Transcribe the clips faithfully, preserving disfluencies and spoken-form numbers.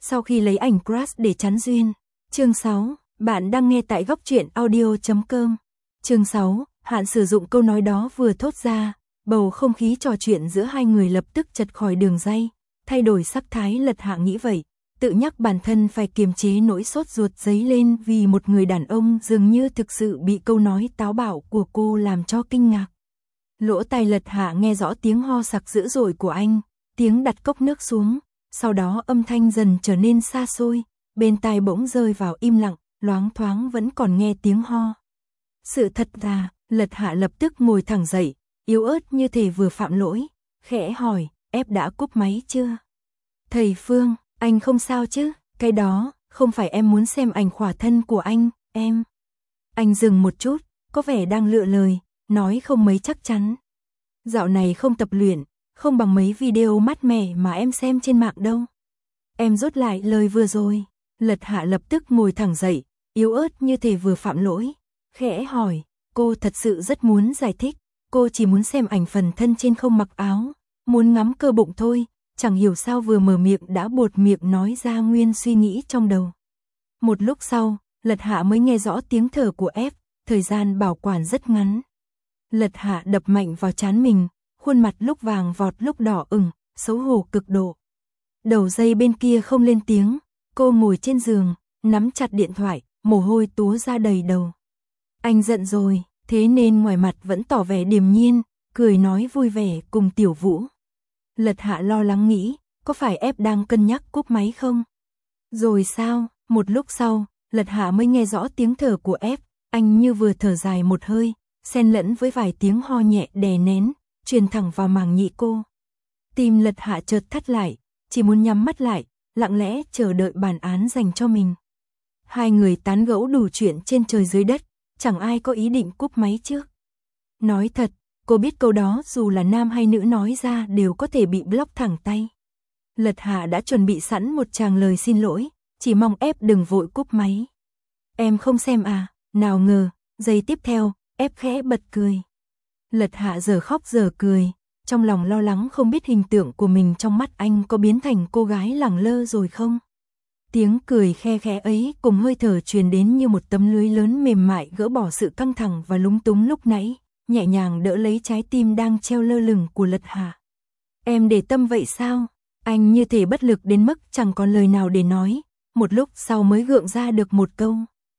sau khi lấy ảnh crush để chắn duyên. Chương sáu, bạn đang nghe tại góc truyện audio chấm com. Chương sáu, Hạn sử dụng câu nói đó vừa thốt ra, bầu không khí trò chuyện giữa hai người lập tức chật khỏi đường ray, thay đổi sắc thái. Lật Hạ nghĩ vậy, tự nhắc bản thân phải kiềm chế nỗi sốt ruột dấy lên vì một người đàn ông dường như thực sự bị câu nói táo bạo của cô làm cho kinh ngạc. Lỗ tai Lật Hạ nghe rõ tiếng ho sặc dữ dội của anh, tiếng đặt cốc nước xuống, sau đó âm thanh dần trở nên xa xôi, bên tai bỗng rơi vào im lặng, loáng thoáng vẫn còn nghe tiếng ho. Sự thật là, Lật Hạ lập tức ngồi thẳng dậy, yếu ớt như thể vừa phạm lỗi, khẽ hỏi, ép đã cúp máy chưa? Thầy Phương, anh không sao chứ? Cái đó, không phải em muốn xem ảnh khỏa thân của anh, em. Anh dừng một chút, có vẻ đang lựa lời, nói không mấy chắc chắn. Dạo này không tập luyện, không bằng mấy video mát mẻ mà em xem trên mạng đâu. Em rút lại lời vừa rồi. Lật Hạ lập tức ngồi thẳng dậy, yếu ớt như thể vừa phạm lỗi, khẽ hỏi, cô thật sự rất muốn giải thích, cô chỉ muốn xem ảnh phần thân trên không mặc áo, muốn ngắm cơ bụng thôi, chẳng hiểu sao vừa mở miệng đã buột miệng nói ra nguyên suy nghĩ trong đầu. Một lúc sau, Lật Hạ mới nghe rõ tiếng thở của F, thời gian bảo quản rất ngắn. Lật Hạ đập mạnh vào trán mình, khuôn mặt lúc vàng vọt lúc đỏ ửng, xấu hổ cực độ. Đầu dây bên kia không lên tiếng, cô ngồi trên giường, nắm chặt điện thoại, mồ hôi túa ra đầy đầu. Anh giận rồi, thế nên ngoài mặt vẫn tỏ vẻ điềm nhiên, cười nói vui vẻ cùng Tiểu Vũ. Lật Hạ lo lắng nghĩ, có phải ép đang cân nhắc cúp máy không? Rồi sao? Một lúc sau, Lật Hạ mới nghe rõ tiếng thở của ép, anh như vừa thở dài một hơi, xen lẫn với vài tiếng ho nhẹ đè nén, truyền thẳng vào màng nhĩ cô. Tim Lật Hạ chợt thắt lại, chỉ muốn nhắm mắt lại, lặng lẽ chờ đợi bản án dành cho mình. Hai người tán gẫu đủ chuyện trên trời dưới đất, chẳng ai có ý định cúp máy trước. Nói thật, cô biết câu đó dù là nam hay nữ nói ra đều có thể bị block thẳng tay. Lật Hạ đã chuẩn bị sẵn một tràng lời xin lỗi, chỉ mong ép đừng vội cúp máy. Em không xem à? Nào ngờ, giây tiếp theo, ép khẽ bật cười. Lật Hạ giờ khóc giờ cười, trong lòng lo lắng không biết hình tượng của mình trong mắt anh có biến thành cô gái lẳng lơ rồi không. Tiếng cười khe khẽ ấy cùng hơi thở truyền đến như một tấm lưới lớn mềm mại gỡ bỏ sự căng thẳng và lúng túng lúc nãy, nhẹ nhàng đỡ lấy trái tim đang treo lơ lửng của Lật Hạ. Em để tâm vậy sao? Anh như thể bất lực đến mức chẳng còn lời nào để nói, một lúc sau mới gượng ra được một câu.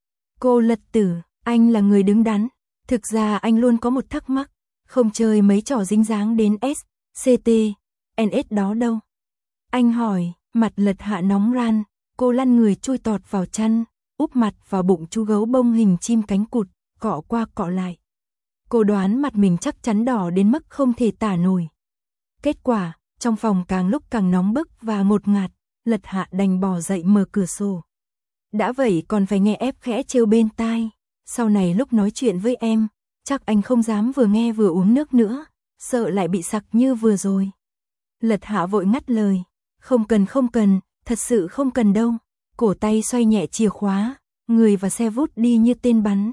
Cô Lật Tử, anh là người đứng đắn, thực ra anh luôn có một thắc mắc, không chơi mấy trò dính dáng đến S, C T, N S đó đâu. Anh hỏi, mặt Lật Hạ nóng ran, cô lăn người chui tọt vào chăn, úp mặt vào bụng chú gấu bông hình chim cánh cụt, cọ qua cọ lại. Cô đoán mặt mình chắc chắn đỏ đến mức không thể tả nổi. Kết quả, trong phòng càng lúc càng nóng bức và ngột ngạt, Lật Hạ đành bò dậy mở cửa sổ. Đã vậy còn phải nghe ép khẽ trêu bên tai, sau này lúc nói chuyện với em, chắc anh không dám vừa nghe vừa uống nước nữa, sợ lại bị sặc như vừa rồi. Lật Hạ vội ngắt lời, không cần không cần, thật sự không cần đâu. Cổ tay xoay nhẹ chìa khóa, người và xe vút đi như tên bắn.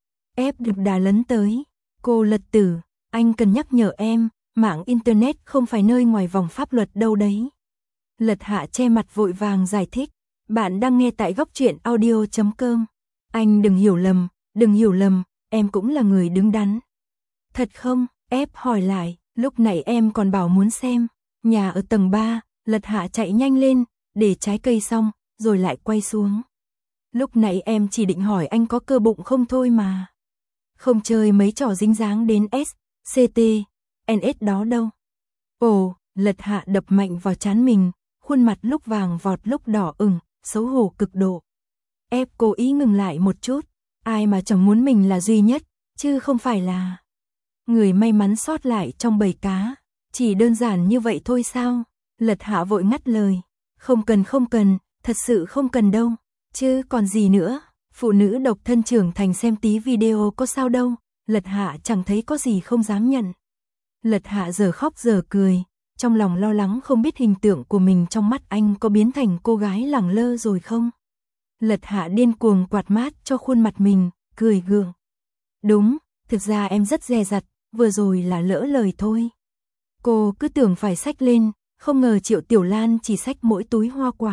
Ép được đà lấn tới, cô Lật Tử, anh cần nhắc nhở em, mạng internet không phải nơi ngoài vòng pháp luật đâu đấy. Lật Hạ che mặt vội vàng giải thích, bạn đang nghe tại góc truyện audio chấm com. Anh đừng hiểu lầm, đừng hiểu lầm, em cũng là người đứng đắn. Thật không? Ép hỏi lại, lúc nãy em còn bảo muốn xem. Nhà ở tầng ba, Lật Hạ chạy nhanh lên, để trái cây xong, rồi lại quay xuống. Lúc nãy em chỉ định hỏi anh có cơ bụng không thôi mà. Không chơi mấy trò dính dáng đến S, C T, N S đó đâu. Ồ, Lật Hạ đập mạnh vào trán mình, khuôn mặt lúc vàng vọt lúc đỏ ửng, xấu hổ cực độ. Ép cố ý ngừng lại một chút, ai mà chẳng muốn mình là duy nhất, chứ không phải là người may mắn sót lại trong bầy cá. Chỉ đơn giản như vậy thôi sao? Lật Hạ vội ngắt lời, không cần không cần, thật sự không cần đâu, chứ còn gì nữa, phụ nữ độc thân trưởng thành xem tí video có sao đâu. Lật Hạ chẳng thấy có gì không dám nhận. Lật Hạ giờ khóc giờ cười, trong lòng lo lắng không biết hình tượng của mình trong mắt anh có biến thành cô gái lẳng lơ rồi không. Lật Hạ điên cuồng quạt mát cho khuôn mặt mình, cười gượng. Đúng, thực ra em rất dè dặt, vừa rồi là lỡ lời thôi. Cô cứ tưởng phải xách lên, không ngờ Triệu Tiểu Lan chỉ xách mỗi túi hoa quả.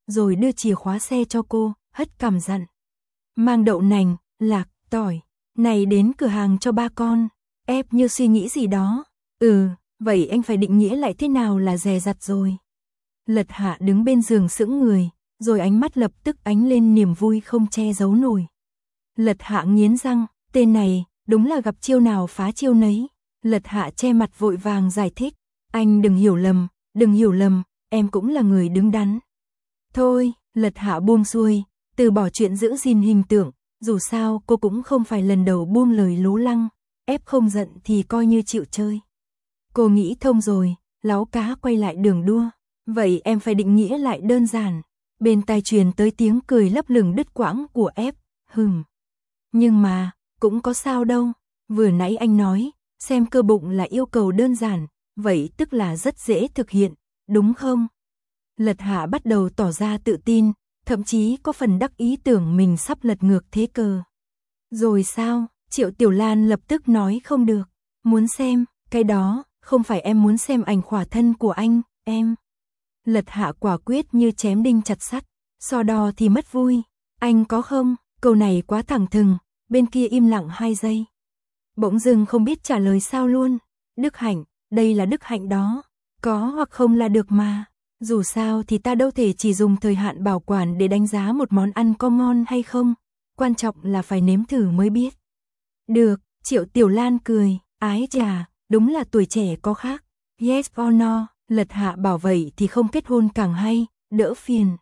rồi đưa chìa khóa xe cho cô, hất cằm dặn. Mang đậu nành, lạc, tỏi, này đến cửa hàng cho ba con. Ép như suy nghĩ gì đó. Ừ, vậy anh phải định nghĩa lại thế nào là dè dặt rồi. Lật Hạ đứng bên giường sững người, rồi ánh mắt lập tức ánh lên niềm vui không che giấu nổi. Lật Hạ nghiến răng, tên này, đúng là gặp chiêu nào phá chiêu nấy. Lật Hạ che mặt vội vàng giải thích, anh đừng hiểu lầm, đừng hiểu lầm, em cũng là người đứng đắn. Thôi, Lật Hạ buông xuôi, từ bỏ chuyện giữ gìn hình tượng, dù sao cô cũng không phải lần đầu buông lời lố lăng, ép không giận thì coi như chịu chơi. Cô nghĩ thông rồi, láu cá quay lại đường đua, vậy em phải định nghĩa lại đơn giản. Bên tai truyền tới tiếng cười lấp lửng đứt quãng của ép, hừm. Nhưng mà, cũng có sao đâu, vừa nãy anh nói, xem cơ bụng là yêu cầu đơn giản, vậy tức là rất dễ thực hiện, đúng không? Lật Hạ bắt đầu tỏ ra tự tin, thậm chí có phần đắc ý tưởng mình sắp lật ngược thế cờ. Rồi sao? Triệu Tiểu Lan lập tức nói không được, muốn xem, cái đó, không phải em muốn xem ảnh khỏa thân của anh, em. Lật Hạ quả quyết như chém đinh chặt sắt, so đo thì mất vui, anh có không? Câu này quá thẳng thừng, bên kia im lặng hai giây. Bỗng dưng không biết trả lời sao luôn, Đức Hạnh, đây là đức hạnh đó, có hoặc không là được mà. Dù sao thì ta đâu thể chỉ dùng thời hạn bảo quản để đánh giá một món ăn có ngon hay không, quan trọng là phải nếm thử mới biết. Được, Triệu Tiểu Lan cười, ái chà, đúng là tuổi trẻ có khác. Yes or no, Lật Hạ bảo vậy thì không kết hôn càng hay, đỡ phiền.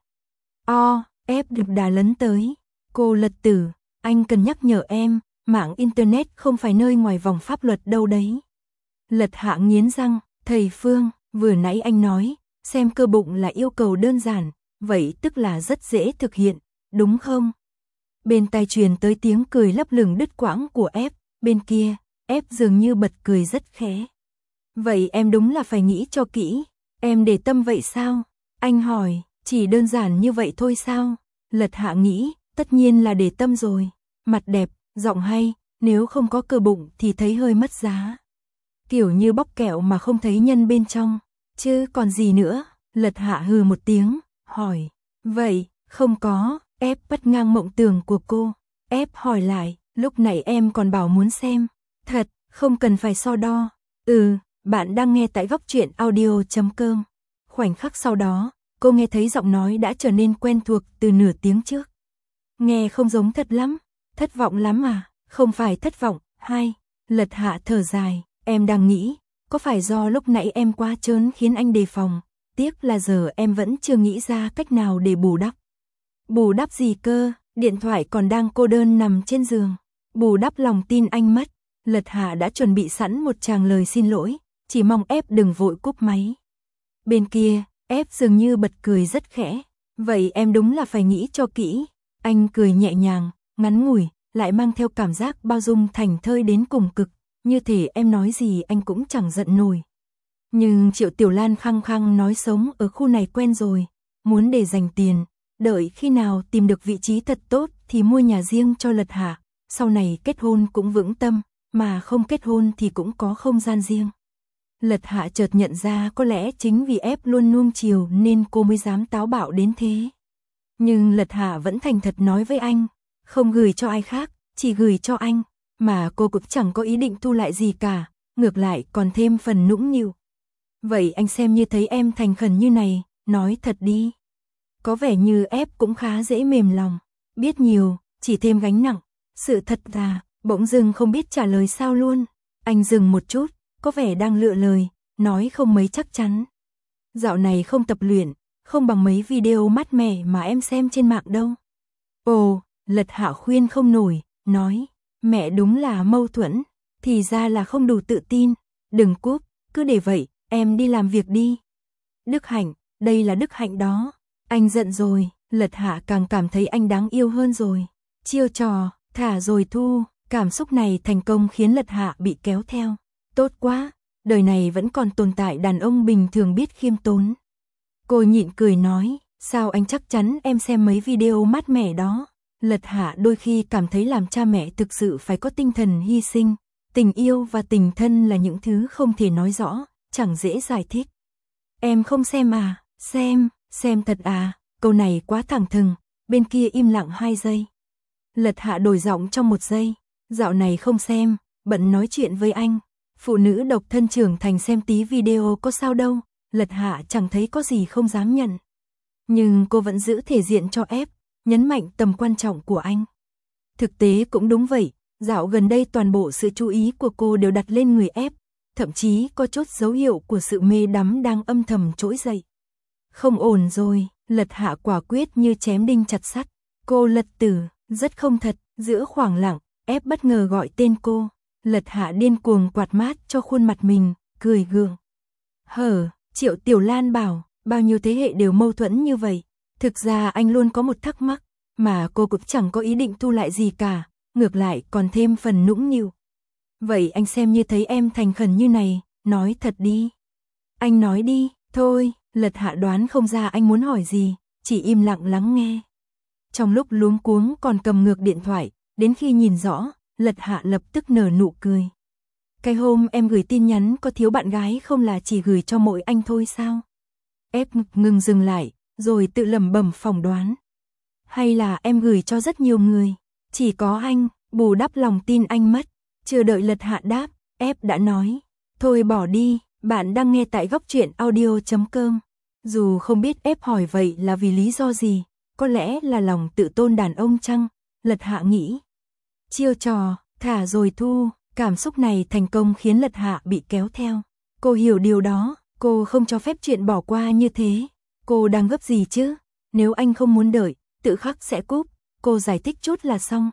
O, ép được đà lấn tới. Cô Lật Tử, anh cần nhắc nhở em, mạng Internet không phải nơi ngoài vòng pháp luật đâu đấy. Lật Hạ nghiến răng, thầy Phương, vừa nãy anh nói, xem cơ bụng là yêu cầu đơn giản, vậy tức là rất dễ thực hiện, đúng không? Bên tai truyền tới tiếng cười lấp lửng đứt quãng của ép, bên kia, ép dường như bật cười rất khẽ. Vậy em đúng là phải nghĩ cho kỹ, em để tâm vậy sao? Anh hỏi, chỉ đơn giản như vậy thôi sao? Lật Hạ nghĩ, tất nhiên là để tâm rồi, mặt đẹp, giọng hay, nếu không có cơ bụng thì thấy hơi mất giá. Kiểu như bóc kẹo mà không thấy nhân bên trong, chứ còn gì nữa? Lật Hạ hừ một tiếng, hỏi, vậy, không có, ép bắt ngang mộng tưởng của cô. Ép hỏi lại, lúc nãy em còn bảo muốn xem, thật, không cần phải so đo. Ừ, bạn đang nghe tại góc truyện audio chấm com. Khoảnh khắc sau đó, cô nghe thấy giọng nói đã trở nên quen thuộc từ nửa tiếng trước. Nghe không giống thật lắm, thất vọng lắm à? Không phải thất vọng, hai. Lật Hạ thở dài, em đang nghĩ, có phải do lúc nãy em quá trớn khiến anh đề phòng, tiếc là giờ em vẫn chưa nghĩ ra cách nào để bù đắp. Bù đắp gì cơ, điện thoại còn đang cô đơn nằm trên giường. Bù đắp lòng tin anh mất. Lật Hạ đã chuẩn bị sẵn một tràng lời xin lỗi, chỉ mong ép đừng vội cúp máy. Bên kia, ép dường như bật cười rất khẽ. Vậy em đúng là phải nghĩ cho kỹ. Anh cười nhẹ nhàng, ngắn ngủi, lại mang theo cảm giác bao dung thành thơi đến cùng cực. Như thể em nói gì anh cũng chẳng giận nổi. Nhưng Triệu Tiểu Lan khăng khăng nói sống ở khu này quen rồi, muốn để dành tiền, đợi khi nào tìm được vị trí thật tốt thì mua nhà riêng cho Lật Hạ, sau này kết hôn cũng vững tâm, mà không kết hôn thì cũng có không gian riêng. Lật Hạ chợt nhận ra có lẽ chính vì ép luôn nuông chiều nên cô mới dám táo bạo đến thế. Nhưng Lật Hạ vẫn thành thật nói với anh, không gửi cho ai khác, chỉ gửi cho anh, mà cô cũng chẳng có ý định thu lại gì cả, ngược lại còn thêm phần nũng nịu. Vậy anh xem như thấy em thành khẩn như này, nói thật đi. Có vẻ như ép cũng khá dễ mềm lòng, biết nhiều, chỉ thêm gánh nặng. Sự thật là, bỗng dưng không biết trả lời sao luôn. Anh dừng một chút, có vẻ đang lựa lời, nói không mấy chắc chắn. Dạo này không tập luyện, không bằng mấy video mát mẻ mà em xem trên mạng đâu. Ồ, Lật Hạ khuyên không nổi, nói, mẹ đúng là mâu thuẫn, thì ra là không đủ tự tin. Đừng cúp, cứ để vậy, em đi làm việc đi. Đức Hạnh, đây là Đức Hạnh đó. Anh giận rồi, Lật Hạ càng cảm thấy anh đáng yêu hơn rồi. Chiêu trò, thả rồi thu, cảm xúc này thành công khiến Lật Hạ bị kéo theo. Tốt quá, đời này vẫn còn tồn tại đàn ông bình thường biết khiêm tốn. Cô nhịn cười nói, sao anh chắc chắn em xem mấy video mát mẻ đó. Lật Hạ đôi khi cảm thấy làm cha mẹ thực sự phải có tinh thần hy sinh. Tình yêu và tình thân là những thứ không thể nói rõ, chẳng dễ giải thích. Em không xem à, xem, xem thật à, câu này quá thẳng thừng, bên kia im lặng hai giây. Lật Hạ đổi giọng trong một giây, dạo này không xem, bận nói chuyện với anh. Phụ nữ độc thân trưởng thành xem tí video có sao đâu, Lật Hạ chẳng thấy có gì không dám nhận. Nhưng cô vẫn giữ thể diện cho ép, nhấn mạnh tầm quan trọng của anh. Thực tế cũng đúng vậy, dạo gần đây toàn bộ sự chú ý của cô đều đặt lên người ép, thậm chí có chút dấu hiệu của sự mê đắm đang âm thầm trỗi dậy. Không ổn rồi, Lật Hạ quả quyết như chém đinh chặt sắt. Cô Lật Tử, rất không thật, giữa khoảng lặng, ép bất ngờ gọi tên cô. Lật Hạ điên cuồng quạt mát cho khuôn mặt mình, cười gượng. Hở, Triệu Tiểu Lan bảo, bao nhiêu thế hệ đều mâu thuẫn như vậy. Thực ra anh luôn có một thắc mắc, mà cô cũng chẳng có ý định thu lại gì cả, ngược lại còn thêm phần nũng nịu. Vậy anh xem như thấy em thành khẩn như này, nói thật đi. Anh nói đi, thôi, Lật Hạ đoán không ra anh muốn hỏi gì, chỉ im lặng lắng nghe. Trong lúc luống cuống còn cầm ngược điện thoại, đến khi nhìn rõ, Lật Hạ lập tức nở nụ cười. Cái hôm em gửi tin nhắn có thiếu bạn gái không là chỉ gửi cho mỗi anh thôi sao? Ép ngừng dừng lại, rồi tự lẩm bẩm phỏng đoán. Hay là em gửi cho rất nhiều người, chỉ có anh, bù đắp lòng tin anh mất. Chưa đợi Lật Hạ đáp, ép đã nói. Thôi bỏ đi, bạn đang nghe tại góc truyện audio chấm com. Dù không biết ép hỏi vậy là vì lý do gì, có lẽ là lòng tự tôn đàn ông chăng? Lật Hạ nghĩ. Chiêu trò, thả rồi thu, cảm xúc này thành công khiến Lật Hạ bị kéo theo. Cô hiểu điều đó, cô không cho phép chuyện bỏ qua như thế. Cô đang gấp gì chứ? Nếu anh không muốn đợi, tự khắc sẽ cúp, cô giải thích chút là xong.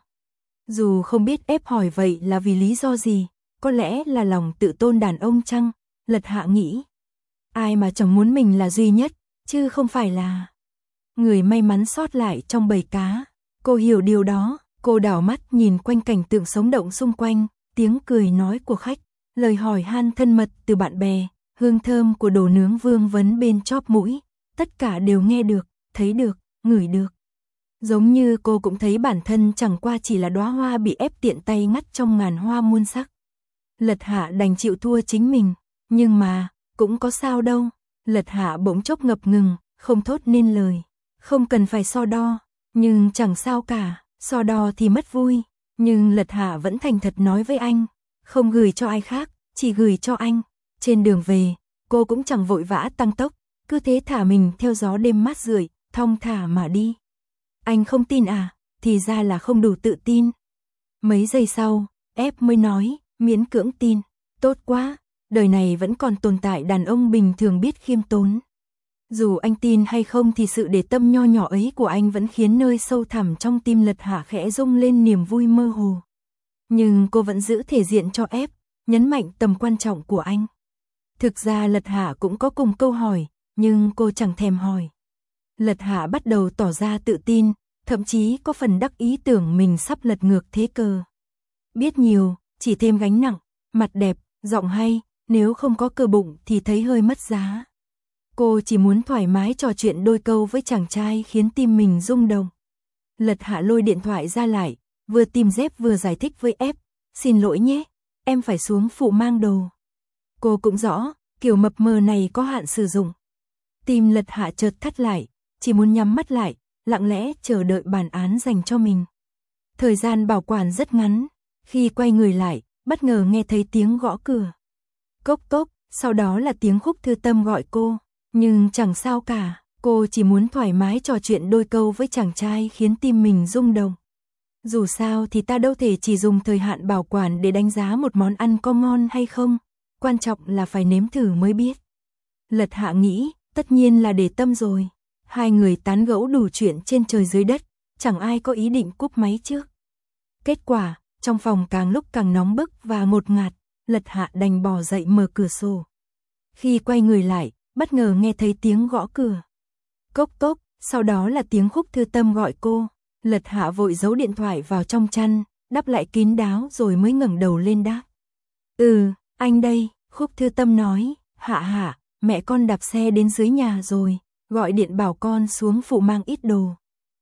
Dù không biết ép hỏi vậy là vì lý do gì, có lẽ là lòng tự tôn đàn ông chăng? Lật Hạ nghĩ. Ai mà chẳng muốn mình là duy nhất, chứ không phải là người may mắn sót lại trong bầy cá. Cô hiểu điều đó, cô đảo mắt nhìn quanh cảnh tượng sống động xung quanh, tiếng cười nói của khách, lời hỏi han thân mật từ bạn bè, hương thơm của đồ nướng vương vấn bên chóp mũi, tất cả đều nghe được, thấy được, ngửi được. Giống như cô cũng thấy bản thân chẳng qua chỉ là đóa hoa bị ép tiện tay ngắt trong ngàn hoa muôn sắc. Lật Hạ đành chịu thua chính mình, nhưng mà, cũng có sao đâu. Lật Hạ bỗng chốc ngập ngừng, không thốt nên lời. Không cần phải so đo, nhưng chẳng sao cả, so đo thì mất vui. Nhưng Lật Hạ vẫn thành thật nói với anh, không gửi cho ai khác, chỉ gửi cho anh. Trên đường về, cô cũng chẳng vội vã tăng tốc, cứ thế thả mình theo gió đêm mát rượi, thong thả mà đi. Anh không tin à? Thì ra là không đủ tự tin. Mấy giây sau, ép mới nói, miễn cưỡng tin. Tốt quá, đời này vẫn còn tồn tại đàn ông bình thường biết khiêm tốn. Dù anh tin hay không thì sự để tâm nho nhỏ ấy của anh vẫn khiến nơi sâu thẳm trong tim Lật Hạ khẽ rung lên niềm vui mơ hồ. Nhưng cô vẫn giữ thể diện cho ép, nhấn mạnh tầm quan trọng của anh. Thực ra Lật Hạ cũng có cùng câu hỏi, nhưng cô chẳng thèm hỏi. Lật Hạ bắt đầu tỏ ra tự tin, thậm chí có phần đắc ý tưởng mình sắp lật ngược thế cờ. Biết nhiều, chỉ thêm gánh nặng, mặt đẹp, giọng hay, nếu không có cơ bụng thì thấy hơi mất giá. Cô chỉ muốn thoải mái trò chuyện đôi câu với chàng trai khiến tim mình rung động. Lật Hạ lôi điện thoại ra lại, vừa tìm dép vừa giải thích với ép, xin lỗi nhé, em phải xuống phụ mang đồ. Cô cũng rõ, kiểu mập mờ này có hạn sử dụng. Tim Lật Hạ chợt thắt lại, chỉ muốn nhắm mắt lại, lặng lẽ chờ đợi bản án dành cho mình. Thời gian bảo quản rất ngắn, khi quay người lại, bất ngờ nghe thấy tiếng gõ cửa. Cốc cốc, sau đó là tiếng Khúc Thư Tâm gọi cô, nhưng chẳng sao cả, cô chỉ muốn thoải mái trò chuyện đôi câu với chàng trai khiến tim mình rung động. Dù sao thì ta đâu thể chỉ dùng thời hạn bảo quản để đánh giá một món ăn có ngon hay không, quan trọng là phải nếm thử mới biết. Lật Hạ nghĩ, tất nhiên là để tâm rồi. Hai người tán gẫu đủ chuyện trên trời dưới đất, chẳng ai có ý định cúp máy trước. Kết quả, trong phòng càng lúc càng nóng bức và ngột ngạt, Lật Hạ đành bò dậy mở cửa sổ. Khi quay người lại, bất ngờ nghe thấy tiếng gõ cửa. Cốc cốc, sau đó là tiếng Khúc Thư Tâm gọi cô. Lật Hạ vội giấu điện thoại vào trong chăn, đắp lại kín đáo rồi mới ngẩng đầu lên đáp. Ừ, anh đây, Khúc Thư Tâm nói, Hạ Hạ, mẹ con đạp xe đến dưới nhà rồi, gọi điện bảo con xuống phụ mang ít đồ.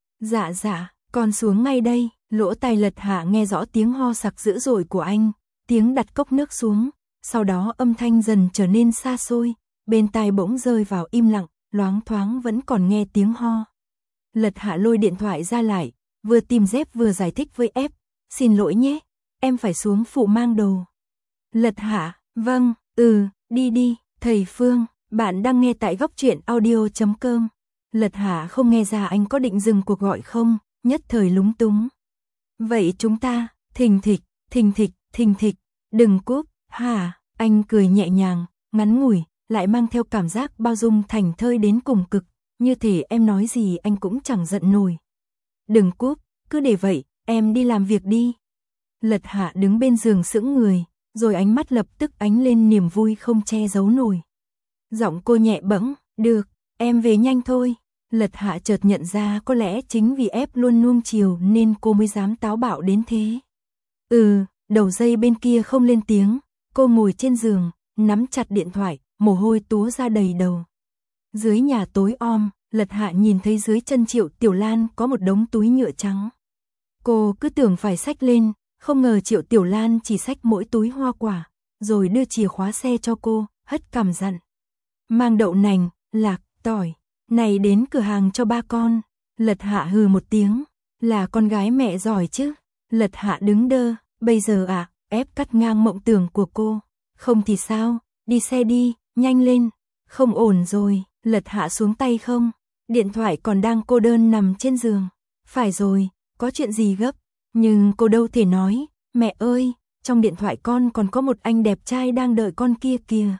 Dạ dạ, con xuống ngay đây. Lỗ tai Lật Hạ nghe rõ tiếng ho sặc dữ dội của anh, tiếng đặt cốc nước xuống, sau đó âm thanh dần trở nên xa xôi, bên tai bỗng rơi vào im lặng, loáng thoáng vẫn còn nghe tiếng ho. Lật Hạ lôi điện thoại ra lại, vừa tìm dép vừa giải thích với ép, xin lỗi nhé, em phải xuống phụ mang đồ. Lật Hạ, vâng, ừ, đi đi, thầy Phương, bạn đang nghe tại góc truyện audio chấm com. Lật Hạ không nghe ra anh có định dừng cuộc gọi không, nhất thời lúng túng. Vậy chúng ta, thình thịch, thình thịch, thình thịch, đừng cúp, hả, anh cười nhẹ nhàng, ngắn ngủi, lại mang theo cảm giác bao dung thành thơi đến cùng cực, như thể em nói gì anh cũng chẳng giận nổi. Đừng cúp, cứ để vậy, em đi làm việc đi. Lật Hạ đứng bên giường sững người, rồi ánh mắt lập tức ánh lên niềm vui không che giấu nổi. Giọng cô nhẹ bẫng, được, em về nhanh thôi. Lật Hạ chợt nhận ra có lẽ chính vì ép luôn nuông chiều nên cô mới dám táo bạo đến thế. Ừ, đầu dây bên kia không lên tiếng, cô ngồi trên giường, nắm chặt điện thoại, mồ hôi túa ra đầy đầu. Dưới nhà tối om, Lật Hạ nhìn thấy dưới chân Triệu Tiểu Lan có một đống túi nhựa trắng. Cô cứ tưởng phải xách lên, không ngờ Triệu Tiểu Lan chỉ xách mỗi túi hoa quả, rồi đưa chìa khóa xe cho cô, hất cằm dặn. Mang đậu nành, lạc, tỏi, này đến cửa hàng cho ba con. Lật Hạ hừ một tiếng, là con gái mẹ giỏi chứ. Lật Hạ đứng đơ, bây giờ à, ép cắt ngang mộng tưởng của cô. Không thì sao, đi xe đi, nhanh lên. Không ổn rồi, Lật Hạ xuống tay không. Điện thoại còn đang cô đơn nằm trên giường. Phải rồi, có chuyện gì gấp. Nhưng cô đâu thể nói, mẹ ơi, trong điện thoại con còn có một anh đẹp trai đang đợi con kia kìa.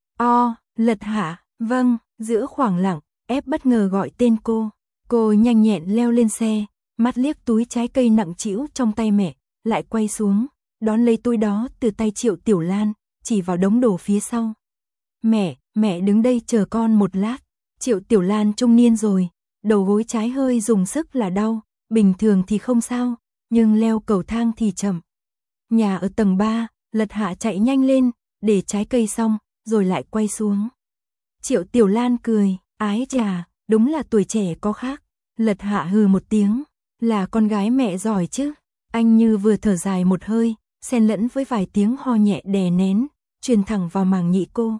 O, Lật Hạ, vâng, giữa khoảng lặng, ép bất ngờ gọi tên cô. Cô nhanh nhẹn leo lên xe, mắt liếc túi trái cây nặng trĩu trong tay mẹ, lại quay xuống, đón lấy túi đó từ tay Triệu Tiểu Lan, chỉ vào đống đồ phía sau. Mẹ, mẹ đứng đây chờ con một lát. Triệu Tiểu Lan trung niên rồi, đầu gối trái hơi dùng sức là đau, bình thường thì không sao, nhưng leo cầu thang thì chậm. Nhà ở tầng ba, Lật Hạ chạy nhanh lên, để trái cây xong, rồi lại quay xuống. Triệu Tiểu Lan cười, ái chà, đúng là tuổi trẻ có khác. Lật Hạ hừ một tiếng, là con gái mẹ giỏi chứ. Anh như vừa thở dài một hơi, xen lẫn với vài tiếng ho nhẹ đè nén, truyền thẳng vào màng nhĩ cô.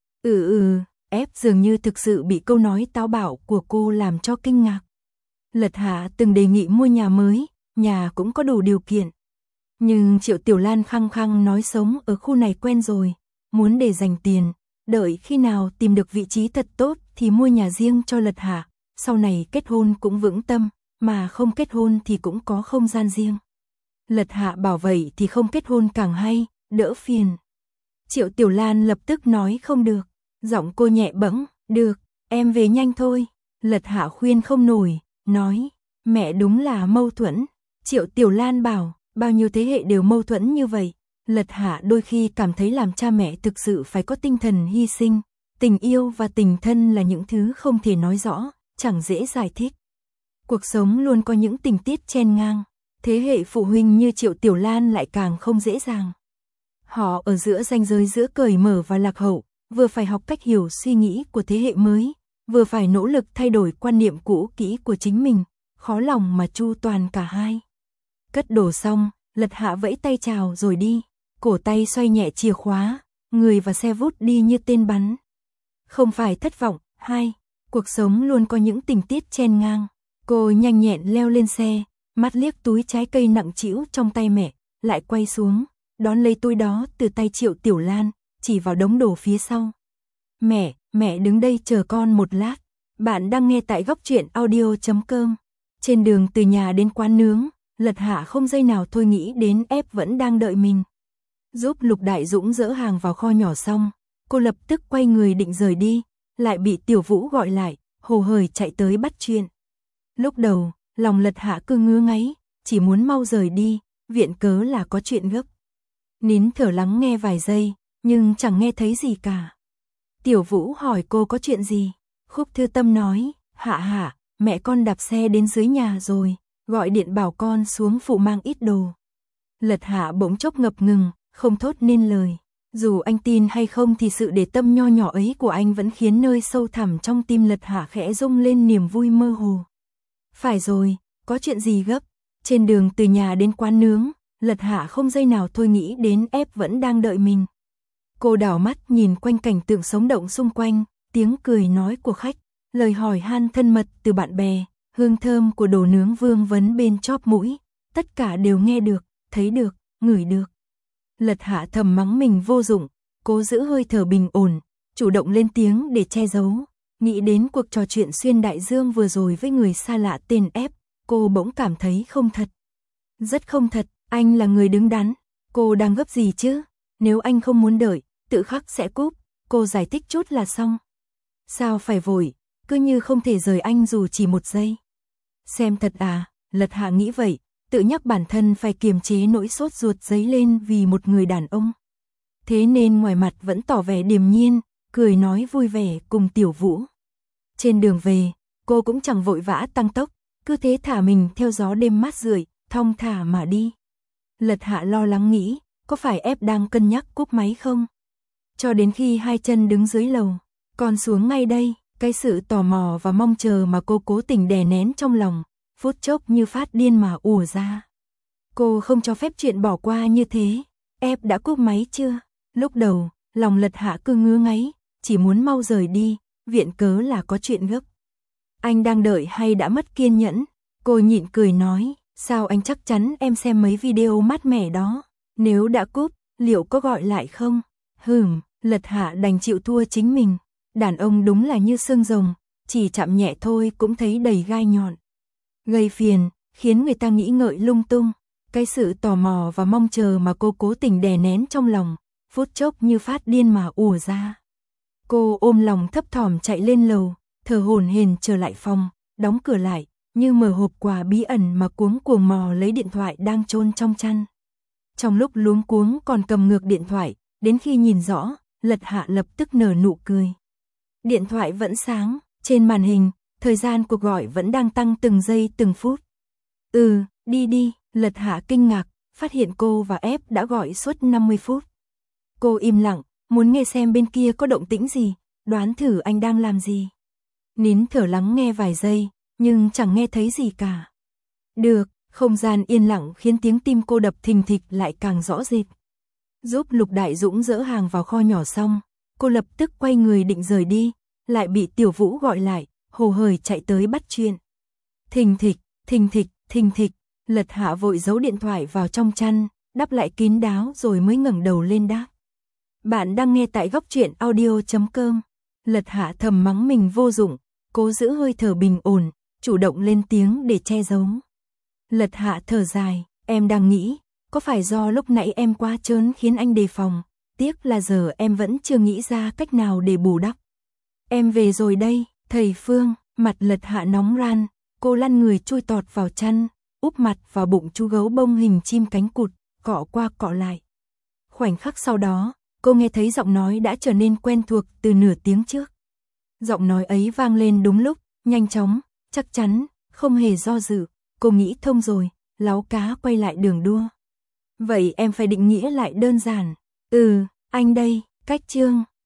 Ừ ừ, ép dường như thực sự bị câu nói táo bạo của cô làm cho kinh ngạc. Lật Hạ từng đề nghị mua nhà mới, nhà cũng có đủ điều kiện. Nhưng Triệu Tiểu Lan khăng khăng nói sống ở khu này quen rồi, muốn để dành tiền, đợi khi nào tìm được vị trí thật tốt thì mua nhà riêng cho Lật Hạ, sau này kết hôn cũng vững tâm, mà không kết hôn thì cũng có không gian riêng. Lật Hạ bảo vậy thì không kết hôn càng hay, đỡ phiền. Triệu Tiểu Lan lập tức nói không được, giọng cô nhẹ bẫng, được, em về nhanh thôi. Lật Hạ khuyên không nổi, nói, mẹ đúng là mâu thuẫn. Triệu Tiểu Lan bảo, bao nhiêu thế hệ đều mâu thuẫn như vậy. Lật Hạ đôi khi cảm thấy làm cha mẹ thực sự phải có tinh thần hy sinh, tình yêu và tình thân là những thứ không thể nói rõ, chẳng dễ giải thích. Cuộc sống luôn có những tình tiết chen ngang, thế hệ phụ huynh như Triệu Tiểu Lan lại càng không dễ dàng. Họ ở giữa ranh giới giữa cởi mở và lạc hậu, vừa phải học cách hiểu suy nghĩ của thế hệ mới, vừa phải nỗ lực thay đổi quan niệm cũ kỹ của chính mình, khó lòng mà chu toàn cả hai. Cất đồ xong, Lật Hạ vẫy tay chào rồi đi, cổ tay xoay nhẹ chìa khóa, người và xe vút đi như tên bắn. Không phải thất vọng, hai, cuộc sống luôn có những tình tiết chen ngang. Cô nhanh nhẹn leo lên xe, mắt liếc túi trái cây nặng trĩu trong tay mẹ, lại quay xuống, đón lấy túi đó từ tay Triệu Tiểu Lan, chỉ vào đống đồ phía sau. Mẹ, mẹ đứng đây chờ con một lát. Bạn đang nghe tại góc truyện audio chấm com. Trên đường từ nhà đến quán nướng, Lật Hạ không giây nào thôi nghĩ đến ép vẫn đang đợi mình. Giúp Lục Đại Dũng dỡ hàng vào kho nhỏ xong, cô lập tức quay người định rời đi, lại bị Tiểu Vũ gọi lại, hồ hởi chạy tới bắt chuyện. Lúc đầu, lòng Lật Hạ cứ ngứa ngáy, chỉ muốn mau rời đi, viện cớ là có chuyện gấp. Nín thở lắng nghe vài giây, nhưng chẳng nghe thấy gì cả. Tiểu Vũ hỏi cô có chuyện gì, Khúc Thư Tâm nói, Hạ Hạ, mẹ con đạp xe đến dưới nhà rồi, gọi điện bảo con xuống phụ mang ít đồ. Lật Hạ bỗng chốc ngập ngừng, không thốt nên lời. Dù anh tin hay không thì sự để tâm nho nhỏ ấy của anh vẫn khiến nơi sâu thẳm trong tim Lật Hạ khẽ rung lên niềm vui mơ hồ. Phải rồi, có chuyện gì gấp? Trên đường từ nhà đến quán nướng, Lật Hạ không giây nào thôi nghĩ đến ép vẫn đang đợi mình. Cô đảo mắt nhìn quanh cảnh tượng sống động xung quanh, tiếng cười nói của khách, lời hỏi han thân mật từ bạn bè, hương thơm của đồ nướng vương vấn bên chóp mũi, tất cả đều nghe được, thấy được, ngửi được. Lật Hạ thầm mắng mình vô dụng, cố giữ hơi thở bình ổn, chủ động lên tiếng để che giấu. Nghĩ đến cuộc trò chuyện xuyên đại dương vừa rồi với người xa lạ tên F, cô bỗng cảm thấy không thật. Rất không thật, anh là người đứng đắn, cô đang gấp gì chứ? Nếu anh không muốn đợi, tự khắc sẽ cúp, cô giải thích chút là xong. Sao phải vội, cứ như không thể rời anh dù chỉ một giây. Xem thật à, Lật Hạ nghĩ vậy, tự nhắc bản thân phải kiềm chế nỗi sốt ruột dấy lên vì một người đàn ông. Thế nên ngoài mặt vẫn tỏ vẻ điềm nhiên, cười nói vui vẻ cùng Tiểu Vũ. Trên đường về, cô cũng chẳng vội vã tăng tốc, cứ thế thả mình theo gió đêm mát rượi, thong thả mà đi. Lật Hạ lo lắng nghĩ, có phải F đang cân nhắc cúp máy không? Cho đến khi hai chân đứng dưới lầu, còn xuống ngay đây, cái sự tò mò và mong chờ mà cô cố tình đè nén trong lòng, phút chốc như phát điên mà ùa ra. Cô không cho phép chuyện bỏ qua như thế. F đã cúp máy chưa? Lúc đầu, lòng Lật Hạ cứ ngứa ngáy, chỉ muốn mau rời đi, viện cớ là có chuyện gấp. Anh đang đợi hay đã mất kiên nhẫn? Cô nhịn cười nói, sao anh chắc chắn em xem mấy video mát mẻ đó? Nếu đã cúp, liệu có gọi lại không? Hừm, Lật Hạ đành chịu thua chính mình. Đàn ông đúng là như xương rồng, chỉ chạm nhẹ thôi cũng thấy đầy gai nhọn. Gây phiền, khiến người ta nghĩ ngợi lung tung. Cái sự tò mò và mong chờ mà cô cố tình đè nén trong lòng, phút chốc như phát điên mà ùa ra. Cô ôm lòng thấp thỏm chạy lên lầu, thở hổn hển trở lại phòng, đóng cửa lại, như mở hộp quà bí ẩn mà cuống cuồng mò lấy điện thoại đang chôn trong chăn. Trong lúc luống cuống còn cầm ngược điện thoại, đến khi nhìn rõ, Lật Hạ lập tức nở nụ cười. Điện thoại vẫn sáng, trên màn hình, thời gian cuộc gọi vẫn đang tăng từng giây từng phút. Ừ, đi đi, Lật Hạ kinh ngạc, phát hiện cô và F đã gọi suốt năm mươi phút. Cô im lặng, muốn nghe xem bên kia có động tĩnh gì, đoán thử anh đang làm gì. Nín thở lắng nghe vài giây, nhưng chẳng nghe thấy gì cả. Được, không gian yên lặng khiến tiếng tim cô đập thình thịch lại càng rõ rệt. Giúp Lục Đại Dũng dỡ hàng vào kho nhỏ xong, cô lập tức quay người định rời đi, lại bị Tiểu Vũ gọi lại, hồ hởi chạy tới bắt chuyện. Thình thịch, thình thịch, thình thịch, Lật Hạ vội giấu điện thoại vào trong chăn, đắp lại kín đáo rồi mới ngẩng đầu lên đáp. Bạn đang nghe tại góc truyện audio chấm com. Lật Hạ thầm mắng mình vô dụng, cố giữ hơi thở bình ổn, chủ động lên tiếng để che giấu. Lật Hạ thở dài, em đang nghĩ, có phải do lúc nãy em quá trớn khiến anh đề phòng, tiếc là giờ em vẫn chưa nghĩ ra cách nào để bù đắp. Em về rồi đây, thầy Phương, mặt Lật Hạ nóng ran, cô lăn người chui tọt vào chăn, úp mặt vào bụng chú gấu bông hình chim cánh cụt, cọ qua cọ lại. Khoảnh khắc sau đó, cô nghe thấy giọng nói đã trở nên quen thuộc từ nửa tiếng trước. Giọng nói ấy vang lên đúng lúc, nhanh chóng, chắc chắn, không hề do dự, cô nghĩ thông rồi, láu cá quay lại đường đua. Vậy em phải định nghĩa lại đơn giản. Ừ, anh đây, cách chương.